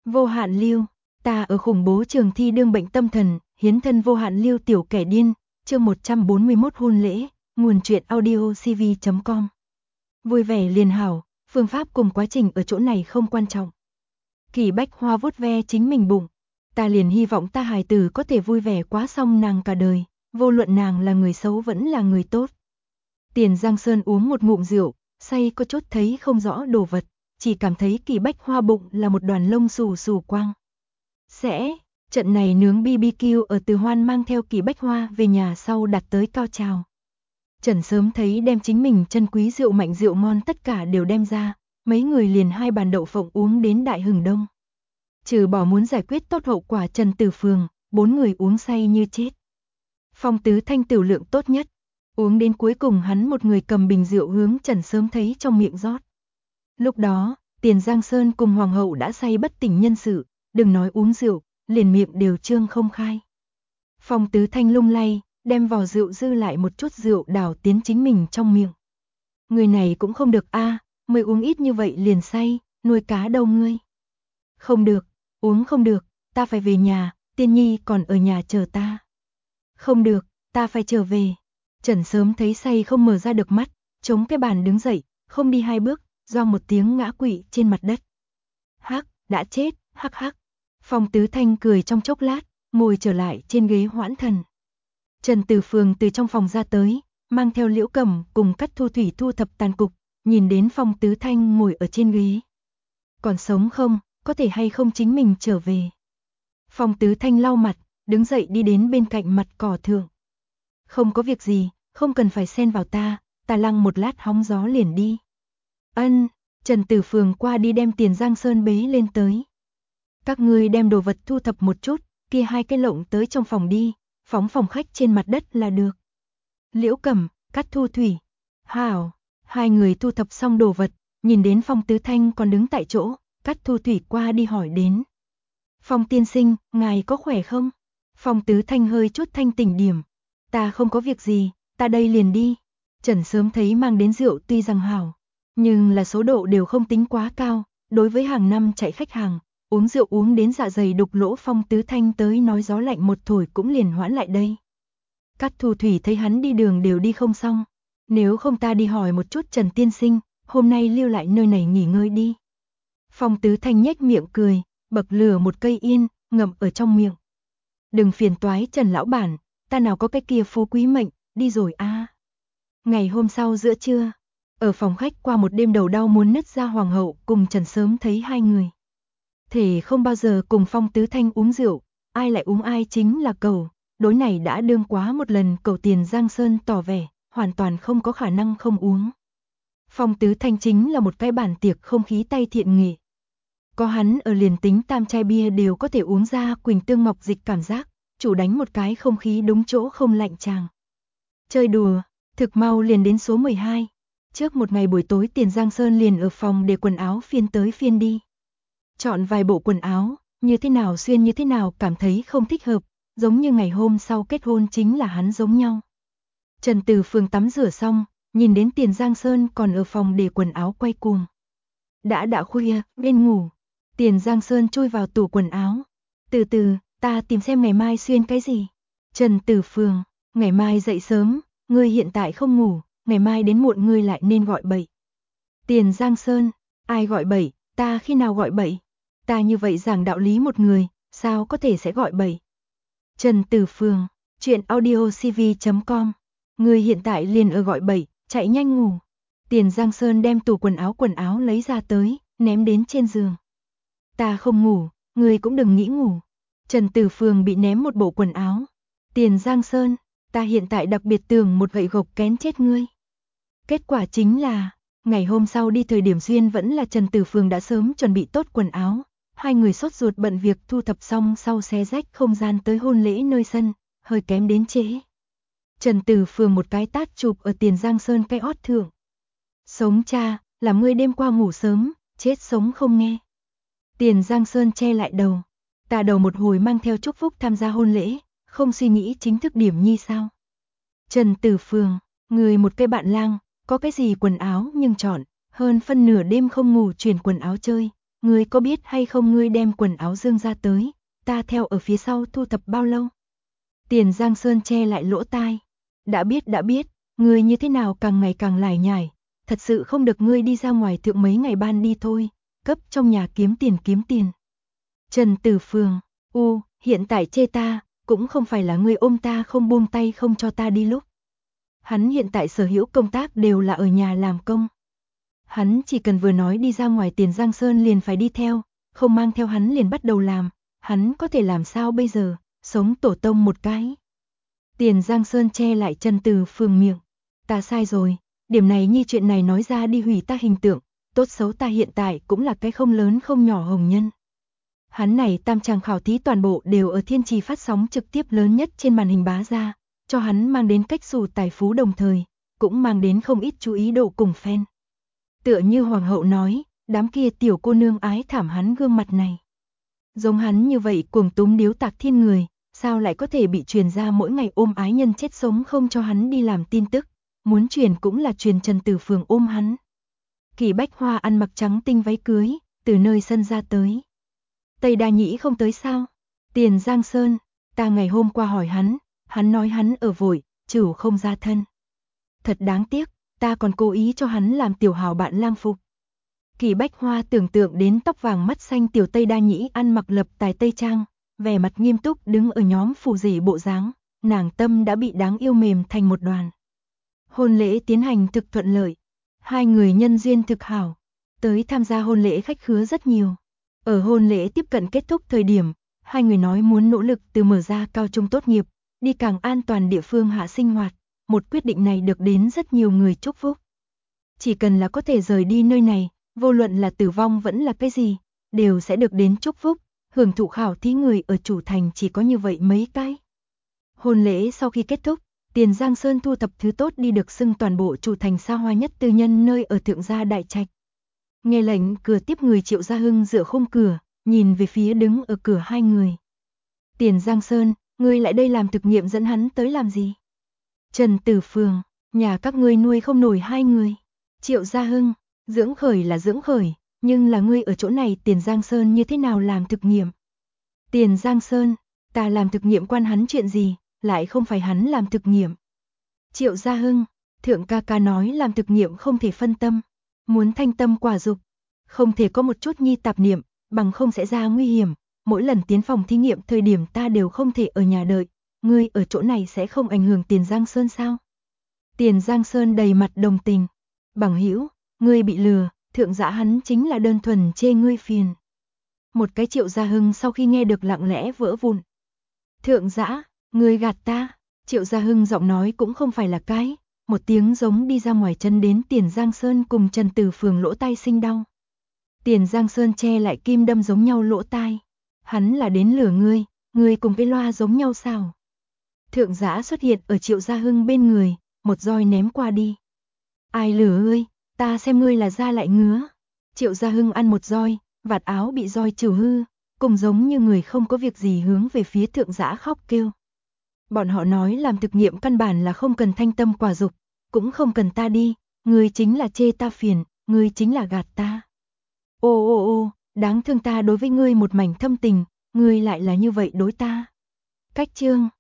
Vô hạn lưu, ta ở khủng bố trường thi đương bệnh tâm thần, hiến thân vô hạn lưu tiểu kẻ điên, chương 141 hôn lễ, nguồn truyện audio cv.com. Vui vẻ liền hảo, phương pháp cùng quá trình ở chỗ này không quan trọng. Kỳ Bách Hoa vuốt ve chính mình bụng, ta liền hy vọng ta hài tử có thể vui vẻ quá xong nàng cả đời, vô luận nàng là người xấu vẫn là người tốt. Tiền Giang Sơn uống một ngụm rượu, say có chút thấy không rõ đồ vật, chỉ cảm thấy Kỳ Bách Hoa bụng là một đoàn lông xù xù quang. Trận này nướng BBQ ở Từ Hoan mang theo Kỳ Bách Hoa về nhà sau đạt tới cao trào. Trần sớm thấy đem chính mình chân quý rượu mạnh rượu ngon tất cả đều đem ra, mấy người liền 2 bàn đậu phộng uống đến đại hừng đông. Trừ bỏ muốn giải quyết tốt hậu quả Trần Tử Phường, 4 người uống say như chết. Phong Tứ Thanh tiểu lượng tốt nhất, uống đến cuối cùng hắn một người cầm bình rượu hướng Trần sớm thấy trong miệng rót. Lúc đó, Tiền Giang Sơn cùng Hoàng hậu đã say bất tỉnh nhân sự, đừng nói uống rượu, liền miệng đều trương không khai. Phong Tứ Thanh lung lay, đem vò rượu dư lại một chút rượu đảo tiến chính mình trong miệng. Người này cũng không được a, mới uống ít như vậy liền say, nuôi cá đâu ngươi. Không được, uống không được, ta phải về nhà, Tiên Nhi còn ở nhà chờ ta. Không được, ta phải trở về. Trần sớm thấy say không mở ra được mắt, chống cái bàn đứng dậy, không đi 2 bước, doang một tiếng ngã quỵ trên mặt đất. Hắc, đã chết, hắc hắc. Phong Tứ Thanh cười trong chốc lát, ngồi trở lại trên ghế hoãn thần. Trần Tử Phường từ trong phòng ra tới, mang theo Liễu Cẩm cùng Cắt Thu Thủy thu thập tàn cục, nhìn đến Phong Tứ Thanh ngồi ở trên ghế. Còn sống không, có thể hay không chính mình trở về. Phong Tứ Thanh lau mặt, đứng dậy đi đến bên cạnh mặt cỏ thượng. Không có việc gì, không cần phải xen vào ta lăng một lát hóng gió liền đi. Ân, Trần Tử Phường qua đi đem Tiền Giang Sơn bế lên tới. Các ngươi đem đồ vật thu thập một chút, kia 2 cái lộng tới trong phòng đi, phóng phòng khách trên mặt đất là được. Liễu Cẩm, Cắt Thu Thủy. Hảo, 2 người thu thập xong đồ vật, nhìn đến Phong Tứ Thanh còn đứng tại chỗ, Cắt Thu Thủy qua đi hỏi đến. Phong tiên sinh, ngài có khỏe không? Phong Tứ Thanh hơi chút thanh tỉnh điểm. Ta không có việc gì, ta đây liền đi. Trần sớm thấy mang đến rượu tuy rằng hảo, nhưng là số độ đều không tính quá cao, đối với hàng năm chạy khách hàng, uống rượu uống đến dạ dày đục lỗ Phong Tứ Thanh tới nói gió lạnh một thổi cũng liền hoãn lại đây. Cát Thu Thủy thấy hắn đi đường đều đi không xong, nếu không ta đi hỏi một chút Trần tiên sinh, hôm nay lưu lại nơi này nghỉ ngơi đi. Phong Tứ Thanh nhếch miệng cười, bậc lửa một cây yên, ngậm ở trong miệng. Đừng phiền toái Trần lão bản, ta nào có cái kia phú quý mệnh, đi rồi a. Ngày hôm sau giữa trưa, ở phòng khách qua một đêm đầu đau muốn nứt ra Hoàng hậu cùng Trần sớm thấy 2 người. Thể không bao giờ cùng Phong Tứ Thanh uống rượu, ai lại uống ai chính là cầu, đối này đã đương quá một lần cầu Tiền Giang Sơn tỏ vẻ, hoàn toàn không có khả năng không uống. Phong Tứ Thanh chính là một cái bàn tiệc không khí tay thiện nghệ. Có hắn ở liền tính tam chai bia đều có thể uống ra quỳnh tương mọc dịch cảm giác, chủ đánh một cái không khí đúng chỗ không lạnh chàng. Chơi đùa, thực mau liền đến số 12. Trước một ngày buổi tối Tiền Giang Sơn liền ở phòng để quần áo phiên tới phiên đi. Chọn vài bộ quần áo, như thế nào xuyên như thế nào cảm thấy không thích hợp, giống như ngày hôm sau kết hôn chính là hắn giống nhau. Trần Tử Phường tắm rửa xong, nhìn đến Tiền Giang Sơn còn ở phòng để quần áo quay cuồng. Đã khuya, bên ngủ. Tiền Giang Sơn chui vào tủ quần áo. Từ từ, ta tìm xem ngày mai xuyên cái gì. Trần Tử Phường, ngày mai dậy sớm, ngươi hiện tại không ngủ, ngày mai đến muộn ngươi lại nên gọi bậy. Tiền Giang Sơn, ai gọi bậy, ta khi nào gọi bậy? Ta như vậy giảng đạo lý một người, sao có thể sẽ gọi bậy? Trần Tử Phường, chuyện audio cv.com. Ngươi hiện tại liền ở gọi bậy, chạy nhanh ngủ. Tiền Giang Sơn đem tủ quần áo lấy ra tới, ném đến trên giường. Ta không ngủ, ngươi cũng đừng nghĩ ngủ. Trần Tử Phường bị ném một bộ quần áo. Tiền Giang Sơn, ta hiện tại đặc biệt tưởng một gậy gộc kén chết ngươi. Kết quả chính là, ngày hôm sau đi thời điểm duyên vẫn là Trần Tử Phường đã sớm chuẩn bị tốt quần áo. 2 người sốt ruột bận việc thu thập xong sau xé rách không gian tới hôn lễ nơi sân, hơi kém đến trễ. Trần Tử Phường một cái tát chụp ở Tiền Giang Sơn cái ót thượng. Sống cha, làm ngươi đêm qua ngủ sớm, chết sống không nghe. Tiền Giang Sơn che lại đầu. Ta đầu một hồi mang theo chúc phúc tham gia hôn lễ, không suy nghĩ chính thức điểm nhi sao. Trần Tử Phường, người một cây bạn lang, có cái gì quần áo nhưng chọn, hơn phân nửa đêm không ngủ chuyển quần áo chơi, ngươi có biết hay không ngươi đem quần áo Dương ra tới, ta theo ở phía sau thu thập bao lâu? Tiền Giang Sơn che lại lỗ tai. Đã biết, ngươi như thế nào càng ngày càng lải nhải, thật sự không được ngươi đi ra ngoài thượng mấy ngày ban đi thôi, cấp trong nhà kiếm tiền. Trần Tử Phường, hiện tại chê ta, cũng không phải là ngươi ôm ta không buông tay không cho ta đi lúc. Hắn hiện tại sở hữu công tác đều là ở nhà làm công. Hắn chỉ cần vừa nói đi ra ngoài Tiền Giang Sơn liền phải đi theo, không mang theo hắn liền bắt đầu làm, hắn có thể làm sao bây giờ, sống tổ tông một cái. Tiền Giang Sơn che lại Trần Tử Phường miệng, ta sai rồi, điểm này như chuyện này nói ra đi hủy ta hình tượng, tốt xấu ta hiện tại cũng là cái không lớn không nhỏ hồng nhân. Hắn này tam tràng khảo thí toàn bộ đều ở Thiên Trì phát sóng trực tiếp lớn nhất trên màn hình bá ra, cho hắn mang đến cách xù tài phú đồng thời, cũng mang đến không ít chú ý độ cùng fan. Tựa như hoàng hậu nói, đám kia tiểu cô nương ái thảm hắn gương mặt này. Giống hắn như vậy cuồng túm điếu tạc thiên người, sao lại có thể bị truyền ra mỗi ngày ôm ái nhân chết sống không cho hắn đi làm tin tức, muốn truyền cũng là truyền Trần Tử Phường ôm hắn. Kỳ Bách Hoa ăn mặc trắng tinh váy cưới, từ nơi sân ra tới. Tây Đa Nhĩ không tới sao? Tiền Giang Sơn, ta ngày hôm qua hỏi hắn nói hắn ở vội, chửu không ra thân. Thật đáng tiếc, ta còn cố ý cho hắn làm tiểu hào bạn lang phục. Kỳ Bách Hoa tưởng tượng đến tóc vàng mắt xanh tiểu Tây Đa Nhĩ ăn mặc lập tài tây trang, vẻ mặt nghiêm túc đứng ở nhóm phù rể bộ dáng, nàng tâm đã bị đáng yêu mềm thành một đoàn. Hôn lễ tiến hành thực thuận lợi, hai người nhân duyên thực hảo, tới tham gia hôn lễ khách khứa rất nhiều. Ở hôn lễ tiếp cận kết thúc thời điểm, hai người nói muốn nỗ lực từ mở ra cao trung tốt nghiệp, đi càng an toàn địa phương hạ sinh hoạt, một quyết định này được đến rất nhiều người chúc phúc. Chỉ cần là có thể rời đi nơi này, vô luận là tử vong vẫn là cái gì, đều sẽ được đến chúc phúc, hưởng thụ khảo thí người ở chủ thành chỉ có như vậy mấy cái. Hôn lễ sau khi kết thúc, Tiền Giang Sơn thu thập thứ tốt đi được xưng toàn bộ chủ thành xa hoa nhất tư nhân nơi ở thượng gia đại trạch. Nghe lệnh cửa tiếp người Triệu Gia Hưng dựa khung cửa, nhìn về phía đứng ở cửa hai người. Tiền Giang Sơn, ngươi lại đây làm thực nghiệm dẫn hắn tới làm gì? Trần Tử Phường, nhà các ngươi nuôi không nổi hai người. Triệu Gia Hưng, dưỡng khởi là dưỡng khởi, nhưng là ngươi ở chỗ này Tiền Giang Sơn như thế nào làm thực nghiệm? Tiền Giang Sơn, ta làm thực nghiệm quan hắn chuyện gì, lại không phải hắn làm thực nghiệm. Triệu Gia Hưng, thượng ca ca nói làm thực nghiệm không thể phân tâm, muốn thanh tâm quả dục, không thể có một chút nhi tạp niệm, bằng không sẽ ra nguy hiểm. Mỗi lần tiến phòng thí nghiệm thời điểm ta đều không thể ở nhà đợi, ngươi ở chỗ này sẽ không ảnh hưởng Tiền Giang Sơn sao? Tiền Giang Sơn đầy mặt đồng tình. Bằng hữu, ngươi bị lừa, thượng dã hắn chính là đơn thuần chê ngươi phiền. Một cái Triệu Gia Hưng sau khi nghe được lặng lẽ vỡ vụn. Thượng dã, ngươi gạt ta. Triệu Gia Hưng giọng nói cũng không phải là cái, một tiếng giống đi ra ngoài chân đến Tiền Giang Sơn cùng Trần Tử Phường lỗ tai sinh đau. Tiền Giang Sơn che lại kim đâm giống nhau lỗ tai. Hắn là đến lừa ngươi cùng cái loa giống nhau sao? Thượng dã xuất hiện ở Triệu Gia Hưng bên người, một roi ném qua đi. Ai lừa ngươi, ta xem ngươi là da lại ngứa. Triệu Gia Hưng ăn một roi, vạt áo bị roi trừ hư, cùng giống như người không có việc gì hướng về phía thượng dã khóc kêu. Bọn họ nói làm thực nghiệm căn bản là không cần thanh tâm quả dục, cũng không cần ta đi, ngươi chính là chê ta phiền, ngươi chính là gạt ta. Ô, đáng thương ta đối với ngươi một mảnh thâm tình, ngươi lại là như vậy đối ta. Cách chương